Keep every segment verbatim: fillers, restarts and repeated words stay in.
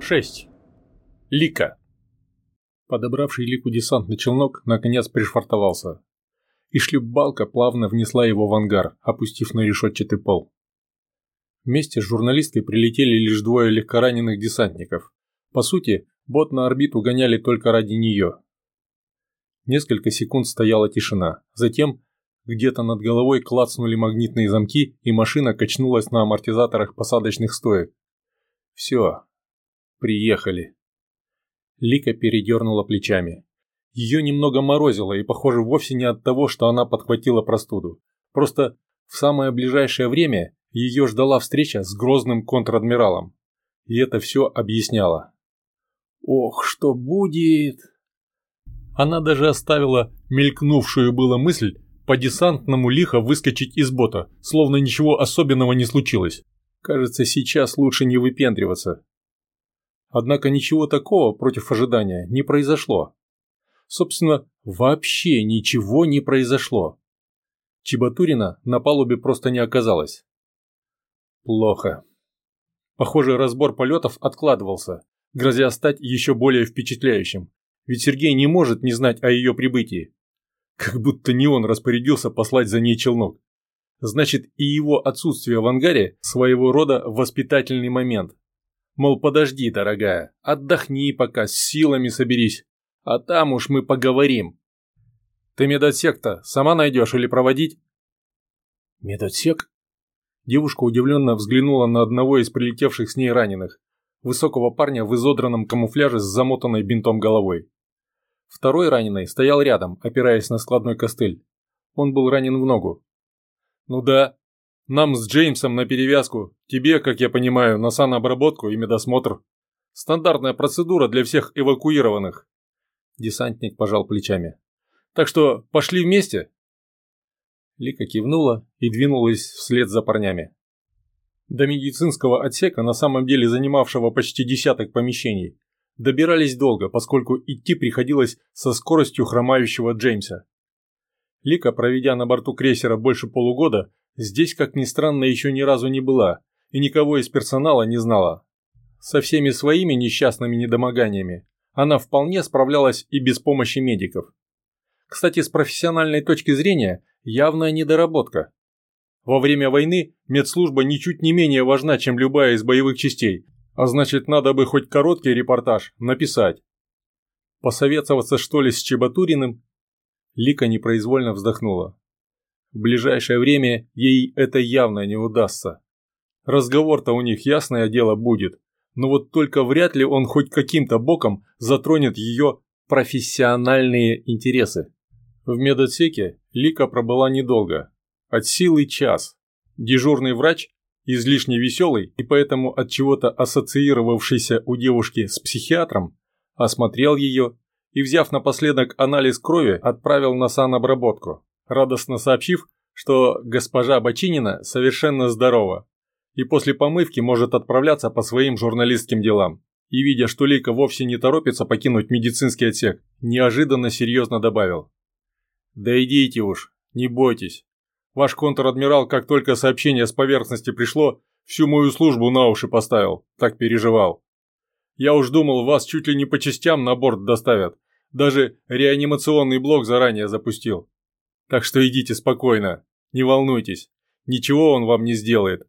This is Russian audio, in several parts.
шесть. Лика. Подобравший Лику десантный челнок наконец пришвартовался, и шлюпбалка плавно внесла его в ангар, опустив на решетчатый пол. Вместе с журналисткой прилетели лишь двое легкораненых десантников. По сути, бот на орбиту гоняли только ради нее. Несколько секунд стояла тишина. Затем где-то над головой клацнули магнитные замки, и машина качнулась на амортизаторах посадочных стоек. Все. Приехали. Лика передернула плечами. Ее немного морозило, и, похоже, вовсе не от того, что она подхватила простуду. Просто в самое ближайшее время ее ждала встреча с грозным контр-адмиралом. И это все объясняло. Ох, что будет! Она даже оставила мелькнувшую было мысль по-десантному лихо выскочить из бота, словно ничего особенного не случилось. Кажется, сейчас лучше не выпендриваться. Однако ничего такого против ожидания не произошло. Собственно, вообще ничего не произошло. Чебатурина на палубе просто не оказалось. Плохо. Похоже, разбор полетов откладывался, грозя стать еще более впечатляющим. Ведь Сергей не может не знать о ее прибытии. Как будто не он распорядился послать за ней челнок. Значит, и его отсутствие в ангаре своего рода воспитательный момент. Мол, подожди, дорогая, отдохни пока, с силами соберись, а там уж мы поговорим. Ты медотсек-то сама найдешь или проводить? Медотсек? Девушка удивленно взглянула на одного из прилетевших с ней раненых, высокого парня в изодранном камуфляже с замотанной бинтом головой. Второй раненый стоял рядом, опираясь на складной костыль. Он был ранен в ногу. Ну да, нам с Джеймсом на перевязку, тебе, как я понимаю, на санобработку и медосмотр. Стандартная процедура для всех эвакуированных. Десантник пожал плечами. Так что пошли вместе? Лика кивнула и двинулась вслед за парнями. До медицинского отсека, на самом деле занимавшего почти десяток помещений, добирались долго, поскольку идти приходилось со скоростью хромающего Джеймса. Лика, проведя на борту крейсера больше полугода, здесь, как ни странно, еще ни разу не была и никого из персонала не знала. Со всеми своими несчастными недомоганиями она вполне справлялась и без помощи медиков. Кстати, с профессиональной точки зрения, явная недоработка. Во время войны медслужба ничуть не менее важна, чем любая из боевых частей, а значит, надо бы хоть короткий репортаж написать. Посоветоваться, что ли, с Чебатуриным? Лика непроизвольно вздохнула. В ближайшее время ей это явно не удастся. Разговор-то у них, ясное дело, будет, но вот только вряд ли он хоть каким-то боком затронет ее профессиональные интересы. В медотсеке Лика пробыла недолго, от силы час. Дежурный врач, излишне веселый и поэтому от чего-то ассоциировавшийся у девушки с психиатром, осмотрел ее и, взяв напоследок анализ крови, отправил на санобработку, радостно сообщив, что госпожа Бочинина совершенно здорова и после помывки может отправляться по своим журналистским делам. И, видя, что Лика вовсе не торопится покинуть медицинский отсек, неожиданно серьезно добавил. «Да идите уж, не бойтесь. Ваш контр-адмирал, как только сообщение с поверхности пришло, всю мою службу на уши поставил, так переживал. Я уж думал, вас чуть ли не по частям на борт доставят, даже реанимационный блок заранее запустил. Так что идите спокойно, не волнуйтесь, ничего он вам не сделает».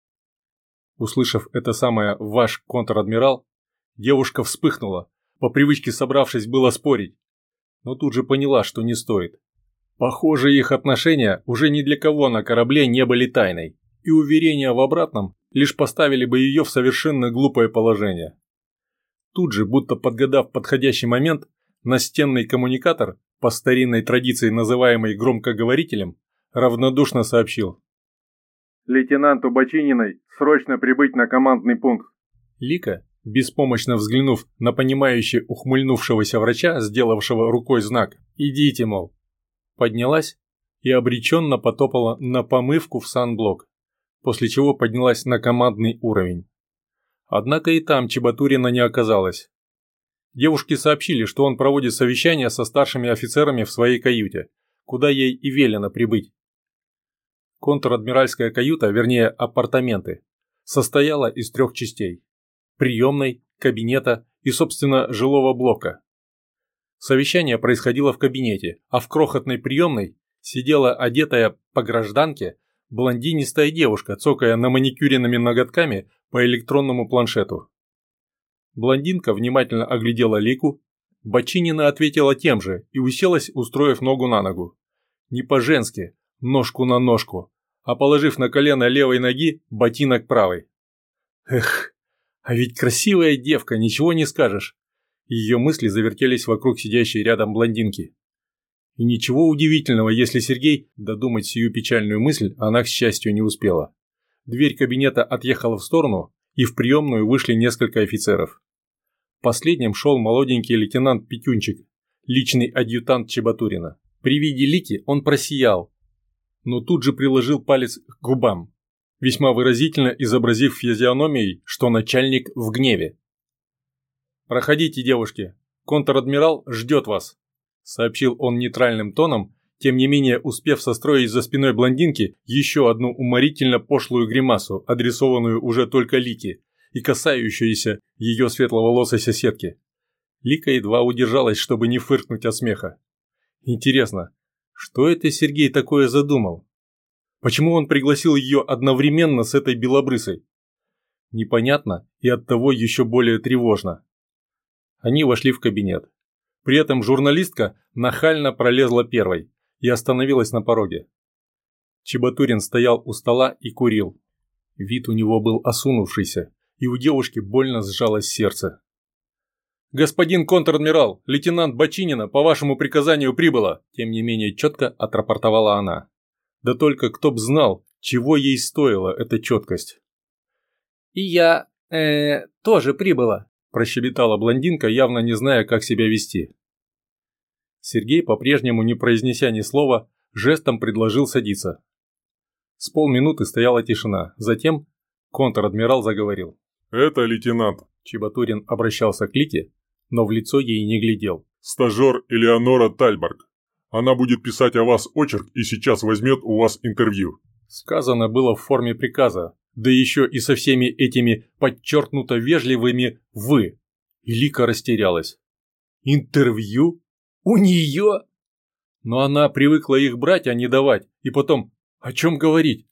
Услышав это самое «ваш контр-адмирал», девушка вспыхнула, по привычке собравшись было спорить, но тут же поняла, что не стоит. Похоже, их отношения уже ни для кого на корабле не были тайной, и уверения в обратном лишь поставили бы ее в совершенно глупое положение. Тут же, будто подгадав подходящий момент, настенный коммуникатор, по старинной традиции называемый громкоговорителем, равнодушно сообщил. «Лейтенанту Бочининой срочно прибыть на командный пункт». Лика, беспомощно взглянув на понимающе ухмыльнувшегося врача, сделавшего рукой знак «идите, мол», поднялась и обреченно потопала на помывку в санблок, после чего поднялась на командный уровень. Однако и там Чебатурина не оказалось. Девушки сообщили, что он проводит совещание со старшими офицерами в своей каюте, куда ей и велено прибыть. Контр-адмиральская каюта, вернее апартаменты, состояла из трех частей – приемной, кабинета и, собственно, жилого блока. Совещание происходило в кабинете, а в крохотной приемной сидела одетая по гражданке блондинистая девушка, цокая на маникюренными ноготками по электронному планшету. Блондинка внимательно оглядела Лику, Бочинина ответила тем же и уселась, устроив ногу на ногу. Не по-женски, ножку на ножку, а положив на колено левой ноги ботинок правой. Эх, а ведь красивая девка, ничего не скажешь. Ее мысли завертелись вокруг сидящей рядом блондинки. И ничего удивительного, если Сергей додумать сию печальную мысль она, к счастью, не успела. Дверь кабинета отъехала в сторону, и в приемную вышли несколько офицеров. Последним шел молоденький лейтенант Петюнчик, личный адъютант Чебатурина. При виде Лики он просиял, но тут же приложил палец к губам, весьма выразительно изобразив физиономией, что начальник в гневе. «Проходите, девушки, контр-адмирал ждет вас», – сообщил он нейтральным тоном, тем не менее успев состроить за спиной блондинки еще одну уморительно пошлую гримасу, адресованную уже только Лике и касающуюся ее светловолосой соседки. Лика едва удержалась, чтобы не фыркнуть от смеха. Интересно, что это Сергей такое задумал? Почему он пригласил ее одновременно с этой белобрысой? Непонятно и оттого еще более тревожно. Они вошли в кабинет. При этом журналистка нахально пролезла первой и остановилась на пороге. Чебатурин стоял у стола и курил. Вид у него был осунувшийся, и у девушки больно сжалось сердце. «Господин контр-адмирал, лейтенант Бочинина по вашему приказанию прибыла», тем не менее четко отрапортовала она. Да только кто б знал, чего ей стоила эта четкость. «И я, э, тоже прибыла», прощебетала блондинка, явно не зная, как себя вести. Сергей, по-прежнему не произнеся ни слова, жестом предложил садиться. С полминуты стояла тишина, затем контр-адмирал заговорил. «Это лейтенант», Чебатурин обращался к Лике, но в лицо ей не глядел. «Стажер Элеонора Тальберг. Она будет писать о вас очерк и сейчас возьмет у вас интервью». Сказано было в форме приказа, да еще и со всеми этими подчеркнуто вежливыми «вы». И Лика растерялась. «Интервью? У нее?» Но она привыкла их брать, а не давать, и потом, о чем говорить?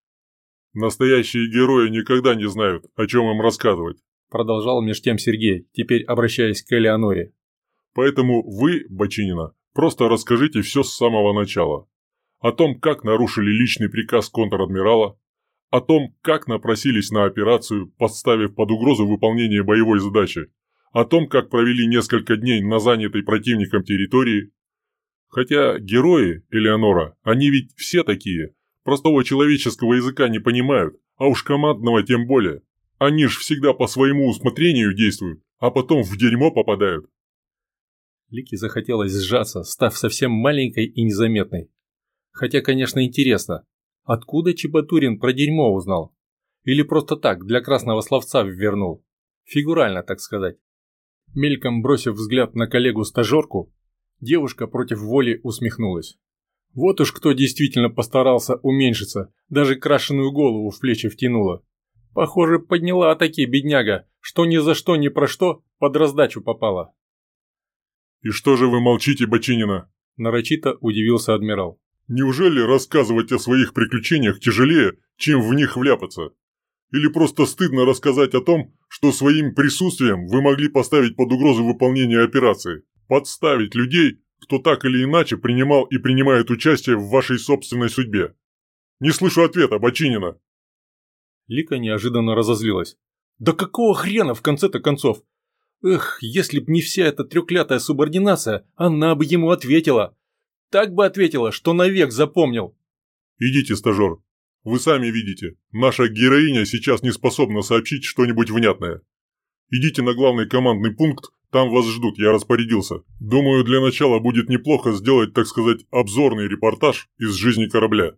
«Настоящие герои никогда не знают, о чем им рассказывать», продолжал меж тем Сергей, теперь обращаясь к Элеоноре. «Поэтому вы, Бочинина, просто расскажите все с самого начала. О том, как нарушили личный приказ контр-адмирала, о том, как напросились на операцию, подставив под угрозу выполнение боевой задачи, о том, как провели несколько дней на занятой противником территории. Хотя герои, Элеонора, они ведь все такие, простого человеческого языка не понимают, а уж командного тем более. Они ж всегда по своему усмотрению действуют, а потом в дерьмо попадают». Лике захотелось сжаться, став совсем маленькой и незаметной. Хотя, конечно, интересно, откуда Чебатурин про дерьмо узнал? Или просто так, для красного словца ввернул? Фигурально, так сказать. Мельком бросив взгляд на коллегу-стажерку, девушка против воли усмехнулась. Вот уж кто действительно постарался уменьшиться, даже крашеную голову в плечи втянула. Похоже, подняла таки бедняга, что ни за что ни про что под раздачу попала. «И что же вы молчите, Бочинина?» Нарочито удивился адмирал. «Неужели рассказывать о своих приключениях тяжелее, чем в них вляпаться? Или просто стыдно рассказать о том, что своим присутствием вы могли поставить под угрозу выполнение операции, подставить людей, кто так или иначе принимал и принимает участие в вашей собственной судьбе? Не слышу ответа, Бочинина!» Лика неожиданно разозлилась. «Да какого хрена в конце-то концов? Эх, если б не вся эта трёклятая субординация, она бы ему ответила. Так бы ответила, что навек запомнил». «Идите, стажер. Вы сами видите, наша героиня сейчас не способна сообщить что-нибудь внятное. Идите на главный командный пункт, там вас ждут, я распорядился. Думаю, для начала будет неплохо сделать, так сказать, обзорный репортаж из жизни корабля».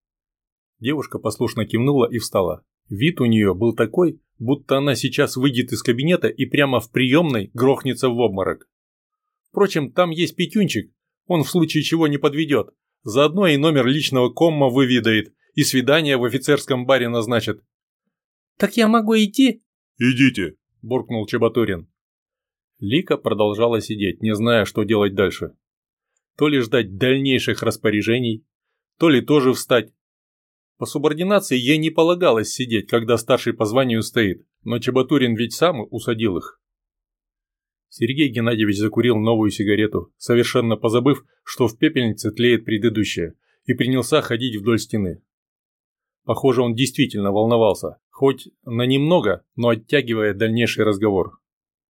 Девушка послушно кивнула и встала. Вид у нее был такой, будто она сейчас выйдет из кабинета и прямо в приемной грохнется в обморок. Впрочем, там есть Петюнчик, он в случае чего не подведет. Заодно и номер личного комма выведает, и свидание в офицерском баре назначит. «Так я могу идти?» «Идите. – буркнул Чеботурин. Лика продолжала сидеть, не зная, что делать дальше. То ли ждать дальнейших распоряжений, то ли тоже встать. По субординации ей не полагалось сидеть, когда старший по званию стоит, но Чеботурин ведь сам усадил их. Сергей Геннадьевич закурил новую сигарету, совершенно позабыв, что в пепельнице тлеет предыдущая, и принялся ходить вдоль стены. Похоже, он действительно волновался, хоть на немного, но оттягивая дальнейший разговор.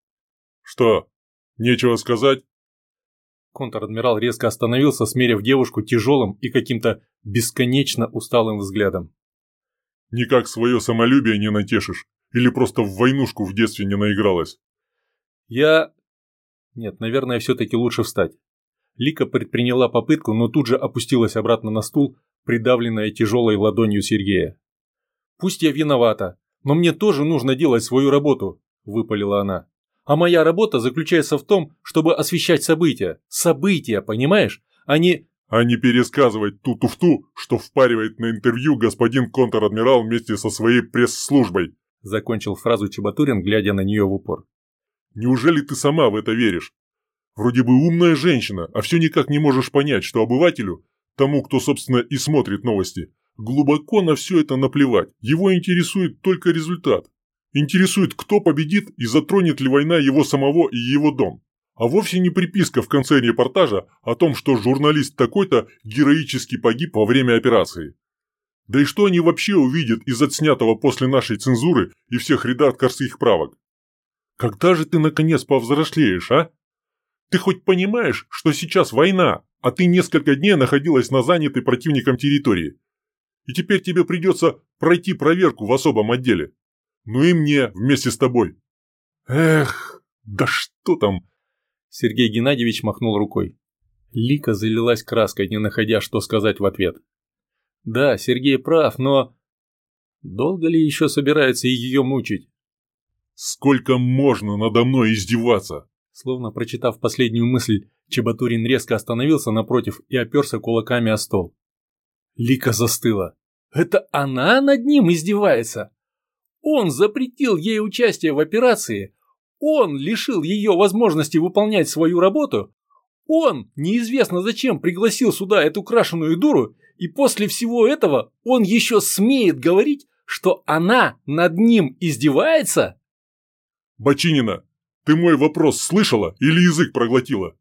«Что, нечего сказать?» Контр-адмирал резко остановился, смерив девушку тяжелым и каким-то бесконечно усталым взглядом. «Никак свое самолюбие не натешишь? Или просто в войнушку в детстве не наигралась?» «Я...» Нет, наверное, все-таки лучше встать. Лика предприняла попытку, но тут же опустилась обратно на стул, придавленная тяжелой ладонью Сергея. «Пусть я виновата, но мне тоже нужно делать свою работу», – выпалила она. «А моя работа заключается в том, чтобы освещать события. События, понимаешь? А не...» «А не пересказывать ту туфту, что впаривает на интервью господин контр-адмирал вместе со своей пресс-службой», – закончил фразу Чеботурин, глядя на нее в упор. «Неужели ты сама в это веришь? Вроде бы умная женщина, а все никак не можешь понять, что обывателю, тому, кто, собственно, и смотрит новости, глубоко на все это наплевать. Его интересует только результат. Интересует, кто победит и затронет ли война его самого и его дом. А вовсе не приписка в конце репортажа о том, что журналист такой-то героически погиб во время операции. Да и что они вообще увидят из отснятого после нашей цензуры и всех редакторских правок? Когда же ты наконец повзрослеешь, а? Ты хоть понимаешь, что сейчас война, а ты несколько дней находилась на занятой противником территории? И теперь тебе придется пройти проверку в особом отделе. Ну и мне вместе с тобой. Эх, да что там? Сергей Геннадьевич махнул рукой. Лика залилась краской, не находя, что сказать в ответ. Да, Сергей прав, но... Долго ли еще собирается ее мучить? Сколько можно надо мной издеваться? Словно прочитав последнюю мысль, Чеботурин резко остановился напротив и оперся кулаками о стол. Лика застыла. Это она над ним издевается? Он запретил ей участие в операции? Он лишил ее возможности выполнять свою работу? Он, неизвестно зачем, пригласил сюда эту крашеную дуру, и после всего этого он еще смеет говорить, что она над ним издевается? Бочинина, ты мой вопрос слышала или язык проглотила?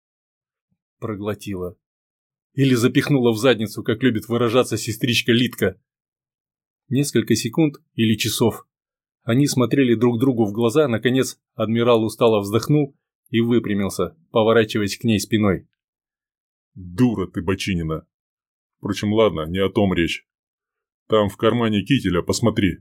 Проглотила. Или запихнула в задницу, как любит выражаться сестричка Литка. Несколько секунд или часов. Они смотрели друг другу в глаза, наконец адмирал устало вздохнул и выпрямился, поворачиваясь к ней спиной. Дура ты, Бочинина. Впрочем, ладно, не о том речь. Там в кармане кителя, посмотри.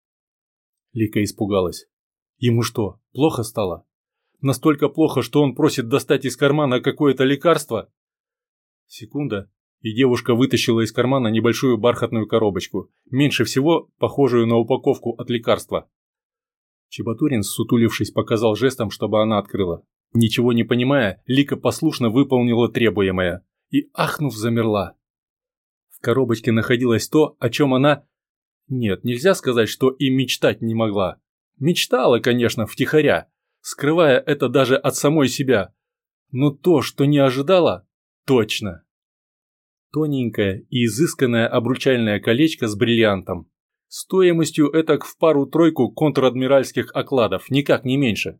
Лика испугалась. Ему что, плохо стало? Настолько плохо, что он просит достать из кармана какое-то лекарство? Секунда, и девушка вытащила из кармана небольшую бархатную коробочку, меньше всего похожую на упаковку от лекарства. Чеботурин, сутулившись, показал жестом, чтобы она открыла. Ничего не понимая, Лика послушно выполнила требуемое и, ахнув, замерла. В коробочке находилось то, о чем она... Нет, нельзя сказать, что и мечтать не могла. Мечтала, конечно, втихаря, скрывая это даже от самой себя. Но то, что не ожидала, точно. Тоненькое и изысканное обручальное колечко с бриллиантом. Стоимостью этак в пару-тройку контр-адмиральских окладов, никак не меньше.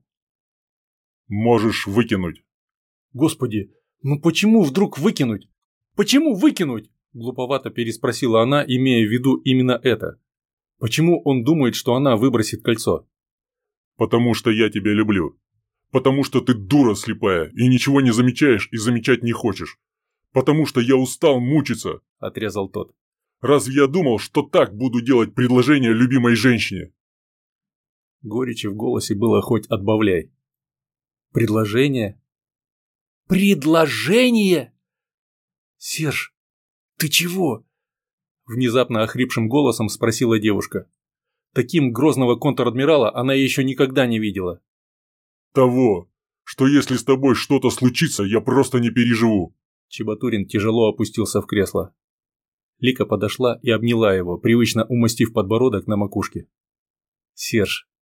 Можешь выкинуть. Господи, ну почему вдруг выкинуть? Почему выкинуть? Глуповато переспросила она, имея в виду именно это. Почему он думает, что она выбросит кольцо? Потому что я тебя люблю. Потому что ты дура слепая и ничего не замечаешь и замечать не хочешь. Потому что я устал мучиться, отрезал тот. Разве я думал, что так буду делать предложение любимой женщине? Горечи в голосе было хоть отбавляй. Предложение? Предложение? Серж, ты чего? Внезапно охрипшим голосом спросила девушка. Таким грозного контр-адмирала она еще никогда не видела. Того, что если с тобой что-то случится, я просто не переживу. Чеботурин тяжело опустился в кресло. Лика подошла и обняла его, привычно умастив подбородок на макушке. «Серж,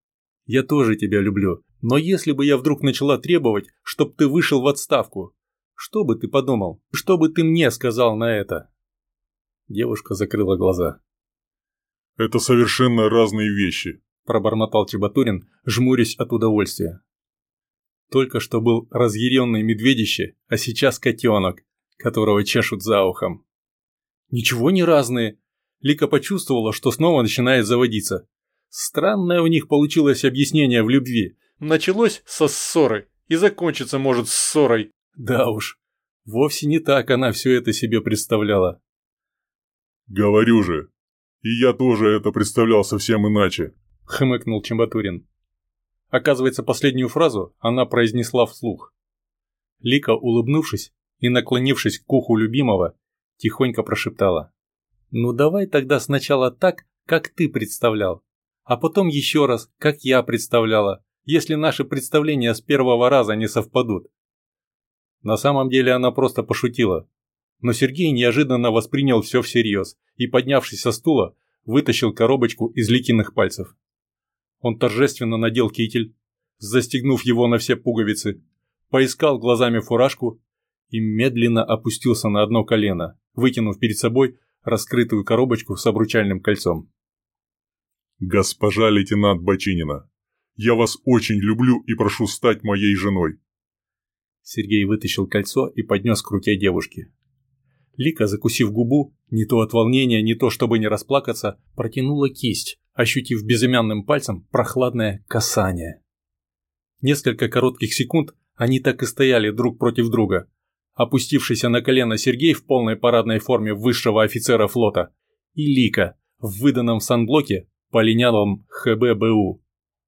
Я тоже тебя люблю, но если бы я вдруг начала требовать, чтоб ты вышел в отставку, что бы ты подумал? Что бы ты мне сказал на это?» Девушка закрыла глаза. «Это совершенно разные вещи», – пробормотал Чеботурин, жмурясь от удовольствия. Только что был разъяренный медведище, а сейчас котенок, которого чешут за ухом. «Ничего не разные». Лика почувствовала, что снова начинает заводиться. Странное у них получилось объяснение в любви. Началось со ссоры и закончится может ссорой. Да уж, вовсе не так она все это себе представляла. «Говорю же, и я тоже это представлял совсем иначе», – хмыкнул Чеботурин. Оказывается, последнюю фразу она произнесла вслух. Лика, улыбнувшись и наклонившись к уху любимого, тихонько прошептала: «Ну давай тогда сначала так, как ты представлял, а потом еще раз, как я представляла, если наши представления с первого раза не совпадут». На самом деле она просто пошутила, но Сергей неожиданно воспринял все всерьез и, поднявшись со стула, вытащил коробочку из Ликиных пальцев. Он торжественно надел китель, застегнув его на все пуговицы, поискал глазами фуражку и медленно опустился на одно колено, вытянув перед собой раскрытую коробочку с обручальным кольцом. «Госпожа лейтенант Бочинина, я вас очень люблю и прошу стать моей женой». Сергей вытащил кольцо и поднес к руке девушки. Лика, закусив губу, не то от волнения, не то чтобы не расплакаться, протянула кисть, ощутив безымянным пальцем прохладное касание. Несколько коротких секунд они так и стояли друг против друга. Опустившийся на колено Сергей в полной парадной форме высшего офицера флота и Лика в выданном санблоке по линялам ха бэ бэ у.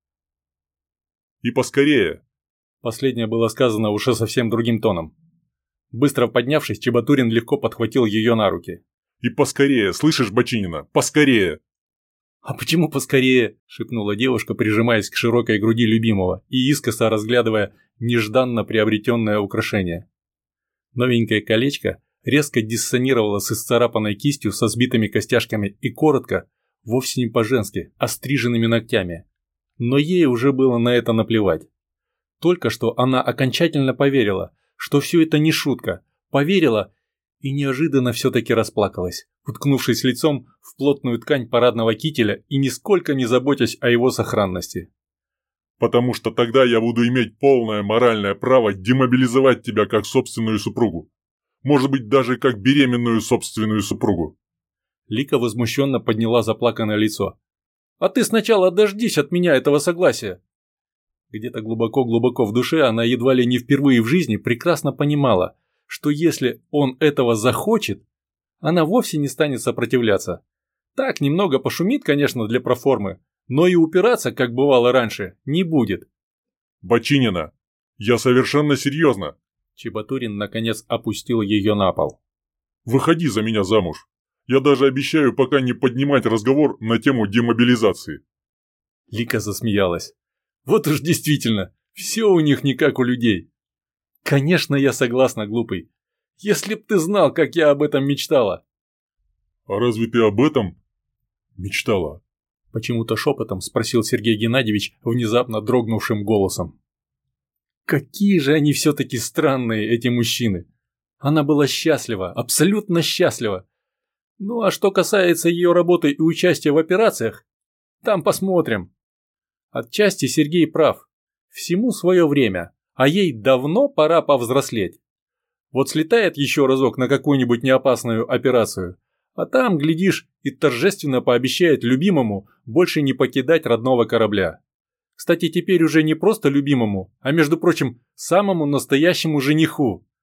«И поскорее!» Последнее было сказано уже совсем другим тоном. Быстро поднявшись, Чеботурин легко подхватил ее на руки. «И поскорее, слышишь, Бочинина, поскорее!» «А почему поскорее?» – шепнула девушка, прижимаясь к широкой груди любимого и искоса разглядывая нежданно приобретенное украшение. Новенькое колечко резко диссонировало с исцарапанной кистью со сбитыми костяшками и коротко, вовсе не по-женски, остриженными ногтями. Но ей уже было на это наплевать. Только что она окончательно поверила, что все это не шутка, поверила и неожиданно все-таки расплакалась, уткнувшись лицом в плотную ткань парадного кителя и нисколько не заботясь о его сохранности. «Потому что тогда я буду иметь полное моральное право демобилизовать тебя как собственную супругу. Может быть, даже как беременную собственную супругу». Лика возмущенно подняла заплаканное лицо. «А ты сначала дождись от меня этого согласия!» Где-то глубоко-глубоко в душе она едва ли не впервые в жизни прекрасно понимала, что если он этого захочет, она вовсе не станет сопротивляться. Так, немного пошумит, конечно, для проформы, но и упираться, как бывало раньше, не будет. «Бочинина, я совершенно серьезно!» Чеботурин наконец опустил ее на пол. «Выходи за меня замуж. Я даже обещаю пока не поднимать разговор на тему демобилизации». Лика засмеялась. «Вот уж действительно, все у них не как у людей». «Конечно, я согласна, глупый. Если б ты знал, как я об этом мечтала». «А разве ты об этом мечтала?» Почему-то шепотом спросил Сергей Геннадьевич внезапно дрогнувшим голосом. Какие же они все-таки странные, эти мужчины. Она была счастлива, абсолютно счастлива. Ну а что касается ее работы и участия в операциях, там посмотрим. Отчасти Сергей прав. Всему свое время, а ей давно пора повзрослеть. Вот слетает еще разок на какую-нибудь неопасную операцию, а там, глядишь, и торжественно пообещает любимому больше не покидать родного корабля. Кстати, теперь уже не просто любимому, а, между прочим, самому настоящему жениху.